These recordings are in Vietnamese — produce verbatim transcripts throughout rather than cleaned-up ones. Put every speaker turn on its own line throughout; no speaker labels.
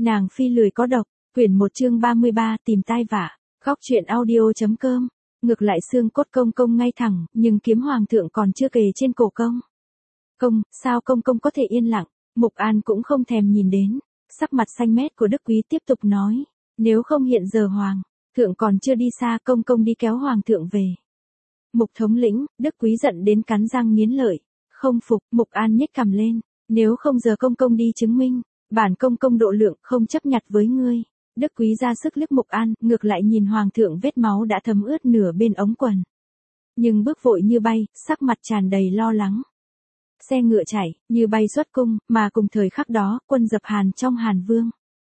Nàng phi lười có độc, quyển một chương ba mươi ba tìm tai vạ, góc truyện audio.com. Ngược lại xương cốt công công ngay thẳng, nhưng kiếm hoàng thượng còn chưa kề trên cổ công. Công, sao công công có thể yên lặng, Mục An cũng không thèm nhìn đến, sắc mặt xanh mét của Đức Quý tiếp tục nói, nếu không hiện giờ hoàng thượng còn chưa đi xa, công công đi kéo hoàng thượng về. Mục thống lĩnh, Đức Quý giận đến cắn răng nghiến lợi, không phục, Mục An nhếch cằm lên, nếu không giờ công công đi chứng minh, bản công công độ lượng không chấp nhặt với ngươi. Đức Quý ra sức liếc Mục An, ngược lại nhìn hoàng thượng vết máu đã thấm ướt nửa bên ống quần. Nhưng bước vội như bay, sắc mặt tràn đầy lo lắng. Xe ngựa chạy, như bay xuất cung, mà cùng thời khắc đó, quân dập Hàn trong Hàn Vương.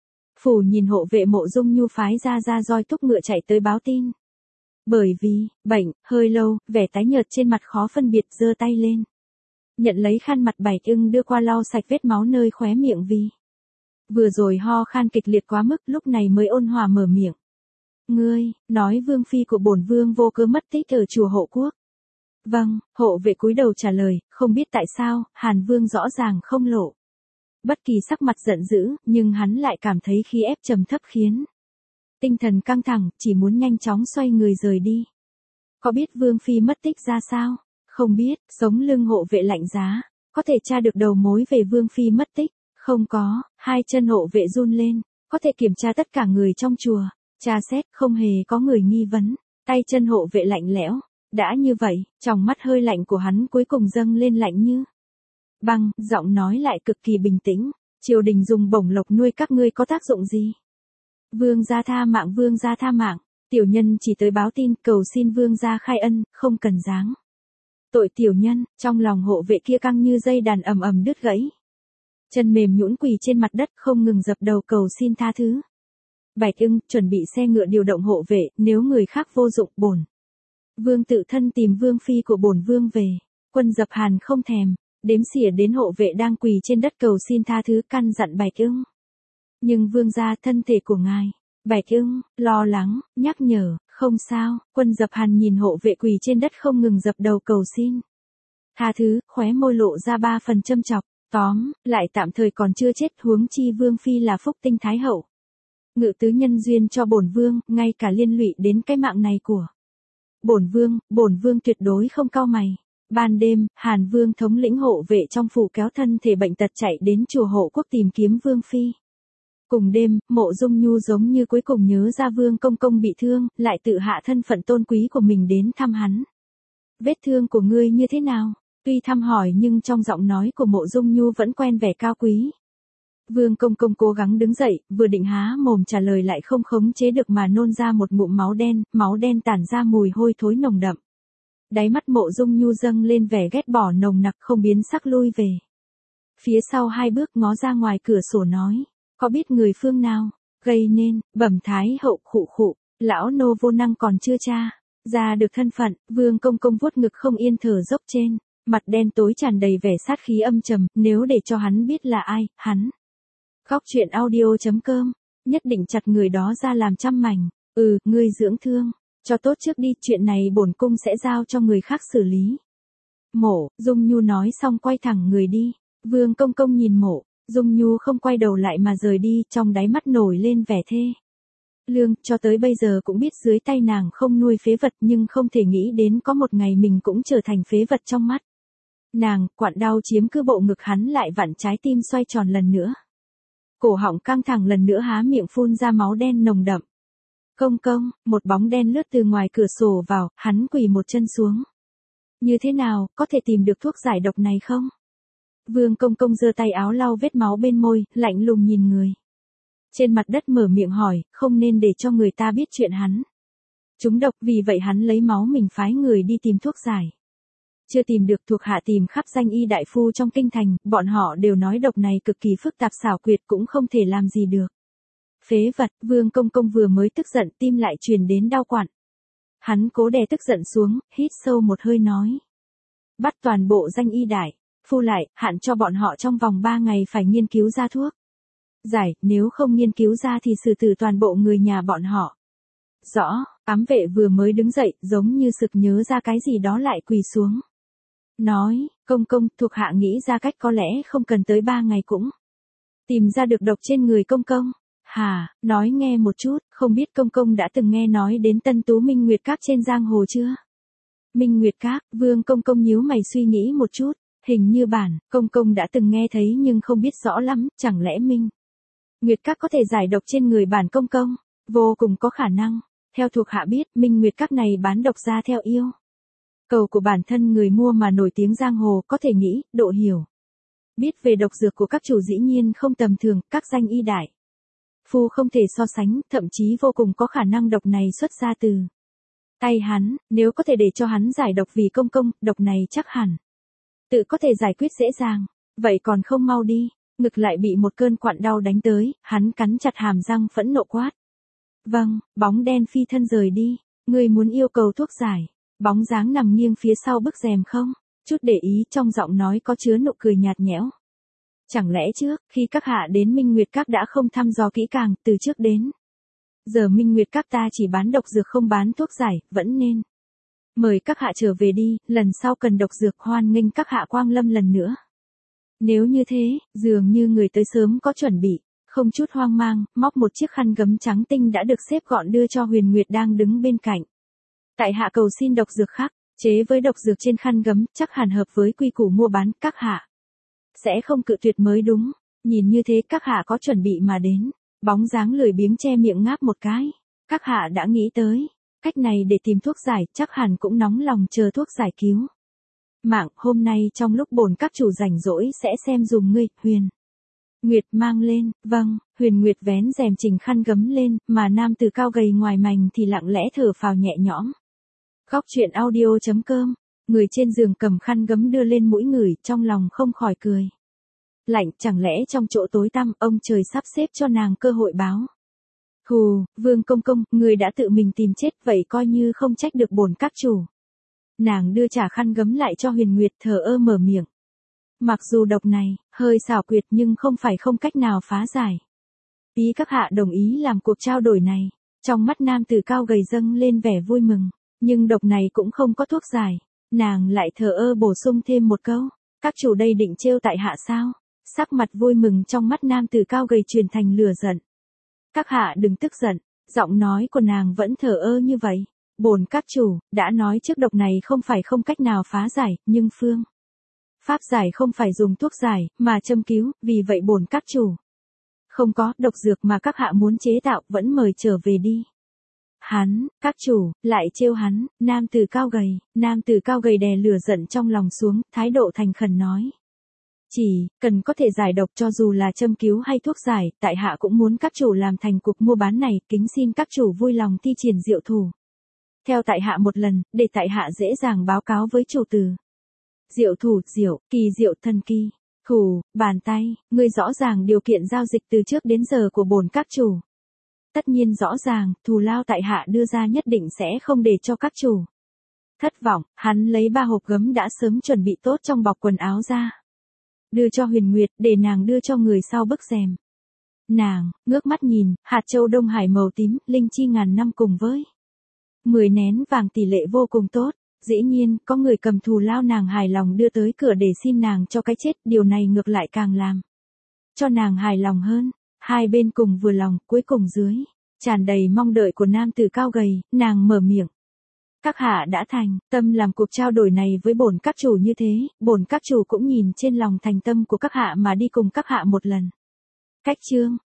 Phủ nhìn hộ vệ Mộ Dung Nhu phái ra ra roi thúc ngựa chạy tới báo tin. Bởi vì, bệnh, hơi lâu, vẻ tái nhợt trên mặt khó phân biệt, giơ tay lên. Nhận lấy khăn mặt Bạch Ưng đưa qua lau sạch vết máu nơi khóe miệng vì. Vừa rồi ho khan kịch liệt quá mức, lúc này mới ôn hòa mở miệng. Ngươi, nói vương phi của bổn vương vô cớ mất tích ở chùa Hộ Quốc. Vâng, hộ vệ cúi đầu trả lời, không biết tại sao, Hàn Vương rõ ràng không lộ. Bất kỳ sắc mặt giận dữ, nhưng hắn lại cảm thấy khí ép trầm thấp khiến tinh thần căng thẳng, chỉ muốn nhanh chóng xoay người rời đi. Có biết vương phi mất tích ra sao? Không biết, sống lưng hộ vệ lạnh giá, có thể tra được đầu mối về vương phi mất tích. Không có, hai chân hộ vệ run lên, có thể kiểm tra tất cả người trong chùa, tra xét không hề có người nghi vấn, tay chân hộ vệ lạnh lẽo, đã như vậy, trong mắt hơi lạnh của hắn cuối cùng dâng lên lạnh như băng, giọng nói lại cực kỳ bình tĩnh, triều đình dùng bổng lộc nuôi các ngươi có tác dụng gì? Vương gia tha mạng, vương gia tha mạng, tiểu nhân chỉ tới báo tin cầu xin vương gia khai ân, không cần giáng tội tiểu nhân. Trong lòng hộ vệ kia căng như dây đàn ầm ầm đứt gãy. Chân mềm nhũn quỳ trên mặt đất không ngừng dập đầu cầu xin tha thứ. Bạch Ưng chuẩn bị xe ngựa điều động hộ vệ, nếu người khác vô dụng bổn vương tự thân tìm vương phi của bổn vương về. Quân dập Hàn không thèm đếm xỉa đến hộ vệ đang quỳ trên đất cầu xin tha thứ, căn dặn Bạch Ưng. Nhưng vương gia, thân thể của ngài. Bạch Ưng lo lắng nhắc nhở, không sao. Quân dập Hàn nhìn hộ vệ quỳ trên đất không ngừng dập đầu cầu xin tha thứ, khóe môi lộ ra ba phần châm chọc. Tóm lại tạm thời còn chưa chết, huống chi vương phi là phúc tinh thái hậu. Ngự tứ nhân duyên cho bổn vương, ngay cả liên lụy đến cái mạng này của bổn vương, bổn vương tuyệt đối không cau mày. Ban đêm, Hàn Vương thống lĩnh hộ vệ trong phủ kéo thân thể bệnh tật chạy đến chùa Hộ Quốc tìm kiếm vương phi. Cùng đêm, Mộ Dung Nhu giống như cuối cùng nhớ ra vương công công bị thương, lại tự hạ thân phận tôn quý của mình đến thăm hắn. Vết thương của ngươi như thế nào? Tuy thăm hỏi nhưng trong giọng nói của Mộ Dung Nhu vẫn quen vẻ cao quý. Vương công công cố gắng đứng dậy, vừa định há mồm trả lời lại không khống chế được mà nôn ra một ngụm máu đen, máu đen tản ra mùi hôi thối nồng đậm. Đáy mắt Mộ Dung Nhu dâng lên vẻ ghét bỏ nồng nặc, không biến sắc lui về. Phía sau hai bước ngó ra ngoài cửa sổ nói, có biết người phương nào gây nên bẩm thái hậu khụ khụ, lão nô vô năng còn chưa tra ra được thân phận. Vương công công vuốt ngực không yên thở dốc trên mặt đen tối tràn đầy vẻ sát khí âm trầm, nếu để cho hắn biết là ai, hắn. Góc truyện audio.com, nhất định chặt người đó ra làm trăm mảnh. Ừ, ngươi dưỡng thương cho tốt trước đi, chuyện này bổn cung sẽ giao cho người khác xử lý. Mộ Dung Nhu nói xong quay thẳng người đi. Vương công công nhìn Mộ Dung Nhu không quay đầu lại mà rời đi, trong đáy mắt nổi lên vẻ thê lương. Cho tới bây giờ cũng biết dưới tay nàng không nuôi phế vật, nhưng không thể nghĩ đến có một ngày mình cũng trở thành phế vật trong mắt nàng. Quặn đau chiếm cứ bộ ngực hắn lại vặn trái tim xoay tròn lần nữa. Cổ họng căng thẳng lần nữa há miệng phun ra máu đen nồng đậm. Công công, một bóng đen lướt từ ngoài cửa sổ vào, hắn quỳ một chân xuống. Như thế nào, có thể tìm được thuốc giải độc này không? Vương công công giơ tay áo lau vết máu bên môi, lạnh lùng nhìn người trên mặt đất mở miệng hỏi, không nên để cho người ta biết chuyện hắn trúng độc, vì vậy hắn lấy máu mình phái người đi tìm thuốc giải. Chưa tìm được, thuộc hạ tìm khắp danh y đại phu trong kinh thành, bọn họ đều nói độc này cực kỳ phức tạp xảo quyệt, cũng không thể làm gì được. Phế vật. Vương công công vừa mới tức giận, tim lại truyền đến đau quặn. Hắn cố đè tức giận xuống, hít sâu một hơi nói. Bắt toàn bộ danh y đại phu lại, hạn cho bọn họ trong vòng ba ngày phải nghiên cứu ra thuốc giải, nếu không nghiên cứu ra thì xử tử toàn bộ người nhà bọn họ. Rõ. Ám vệ vừa mới đứng dậy, giống như sực nhớ ra cái gì đó lại quỳ xuống. Nói, công công, thuộc hạ nghĩ ra cách, có lẽ không cần tới ba ngày cũng tìm ra được độc trên người công công. Hà, nói nghe một chút, không biết công công đã từng nghe nói đến Tân Tú Minh Nguyệt Các trên giang hồ chưa? Minh Nguyệt Các, Vương công công nhíu mày suy nghĩ một chút, hình như bản, công công đã từng nghe thấy nhưng không biết rõ lắm, chẳng lẽ Minh Nguyệt Các có thể giải độc trên người bản công công? Vô cùng có khả năng. Theo thuộc hạ biết, Minh Nguyệt Các này bán độc ra theo yêu cầu của bản thân người mua mà nổi tiếng giang hồ, có thể nghĩ, độ hiểu biết về độc dược của các chủ dĩ nhiên không tầm thường, các danh y đại phu không thể so sánh, thậm chí vô cùng có khả năng độc này xuất ra từ tay hắn, nếu có thể để cho hắn giải độc vì công công, độc này chắc hẳn tự có thể giải quyết dễ dàng. Vậy còn không mau đi. Ngực lại bị một cơn quặn đau đánh tới, hắn cắn chặt hàm răng phẫn nộ quát. Vâng, bóng đen phi thân rời đi. Ngươi muốn yêu cầu thuốc giải. Bóng dáng nằm nghiêng phía sau bức rèm không? Chút để ý trong giọng nói có chứa nụ cười nhạt nhẽo. Chẳng lẽ trước, khi các hạ đến Minh Nguyệt Các đã không thăm dò kỹ càng, từ trước đến giờ Minh Nguyệt Các ta chỉ bán độc dược không bán thuốc giải, vẫn nên mời các hạ trở về đi, lần sau cần độc dược hoan nghênh các hạ quang lâm lần nữa. Nếu như thế, dường như người tới sớm có chuẩn bị, không chút hoang mang, móc một chiếc khăn gấm trắng tinh đã được xếp gọn đưa cho Huyền Nguyệt đang đứng bên cạnh. Tại hạ cầu xin độc dược khác, chế với độc dược trên khăn gấm, chắc hẳn hợp với quy củ mua bán, các hạ sẽ không cự tuyệt mới đúng. Nhìn như thế các hạ có chuẩn bị mà đến. Bóng dáng lười biếng che miệng ngáp một cái. Các hạ đã nghĩ tới cách này để tìm thuốc giải, chắc hẳn cũng nóng lòng chờ thuốc giải cứu mạng. Hôm nay trong lúc bổn các chủ rảnh rỗi sẽ xem dùm ngươi. Huyền Nguyệt mang lên. Vâng. Huyền Nguyệt vén rèm chỉnh khăn gấm lên, mà nam tử cao gầy ngoài mành thì lặng lẽ thở phào nhẹ nhõm. Góc truyện audio chấm com. Người trên giường cầm khăn gấm đưa lên mũi ngửi, trong lòng không khỏi cười lạnh. Chẳng lẽ trong chỗ tối tăm, ông trời sắp xếp cho nàng cơ hội báo thù? Vương công công, người đã tự mình tìm chết, vậy coi như không trách được bổn các chủ. Nàng đưa trả khăn gấm lại cho Huyền Nguyệt, thờ ơ mở miệng. Mặc dù độc này hơi xảo quyệt nhưng không phải không cách nào phá giải. Ý các hạ đồng ý làm cuộc trao đổi này. Trong mắt nam tử cao gầy dâng lên vẻ vui mừng. Nhưng độc này cũng không có thuốc giải. Nàng lại thờ ơ bổ sung thêm một câu. Các chủ đây định trêu tại hạ sao? Sắc mặt vui mừng trong mắt nam tử cao gầy truyền thành lửa giận. Các hạ đừng tức giận. Giọng nói của nàng vẫn thờ ơ như vậy. Bổn các chủ đã nói trước độc này không phải không cách nào phá giải, nhưng phương pháp giải không phải dùng thuốc giải, mà châm cứu, vì vậy bổn các chủ không có độc dược mà các hạ muốn chế tạo, vẫn mời trở về đi. Hắn, các chủ, lại trêu hắn. Nam tử cao gầy, nam tử cao gầy đè lửa giận trong lòng xuống, thái độ thành khẩn nói. Chỉ cần có thể giải độc, cho dù là châm cứu hay thuốc giải, tại hạ cũng muốn các chủ làm thành cuộc mua bán này, kính xin các chủ vui lòng thi triển diệu thủ theo tại hạ một lần, để tại hạ dễ dàng báo cáo với chủ tử. Diệu thủ, diệu, kỳ diệu thần kỳ. Thủ, bàn tay, ngươi rõ ràng điều kiện giao dịch từ trước đến giờ của bổn các chủ. Tất nhiên rõ ràng, thù lao tại hạ đưa ra nhất định sẽ không để cho các chủ thất vọng. Hắn lấy ba hộp gấm đã sớm chuẩn bị tốt trong bọc quần áo ra, đưa cho Huyền Nguyệt, để nàng đưa cho người sau bức rèm. Nàng ngước mắt nhìn, hạt châu Đông Hải màu tím, linh chi ngàn năm cùng với mười nén vàng tỷ lệ vô cùng tốt. Dĩ nhiên, có người cầm thù lao nàng hài lòng đưa tới cửa để xin nàng cho cái chết, điều này ngược lại càng làm cho nàng hài lòng hơn. Hai bên cùng vừa lòng, cuối cùng dưới tràn đầy mong đợi của nam tử cao gầy, nàng mở miệng. Các hạ đã thành tâm làm cuộc trao đổi này với bổn các chủ như thế, bổn các chủ cũng nhìn trên lòng thành tâm của các hạ mà đi cùng các hạ một lần. Cách chương